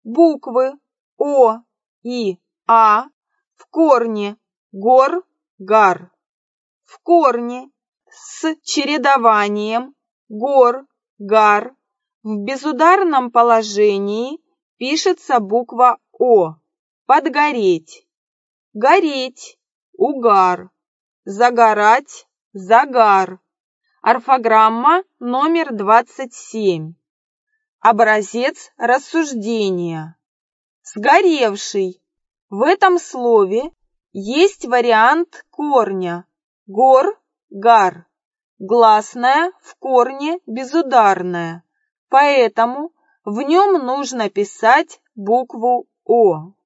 буквы О и А в корне гор, гар. В корне с чередованием гор, гар в безударном положении пишется буква О. Подгореть. Гореть. Угар. Загорать. Загар. Орфограмма номер 27. Образец рассуждения. Сгоревший. В этом слове есть вариант корня гор, гар. Гласная в корне безударная, поэтому в нем нужно писать букву О.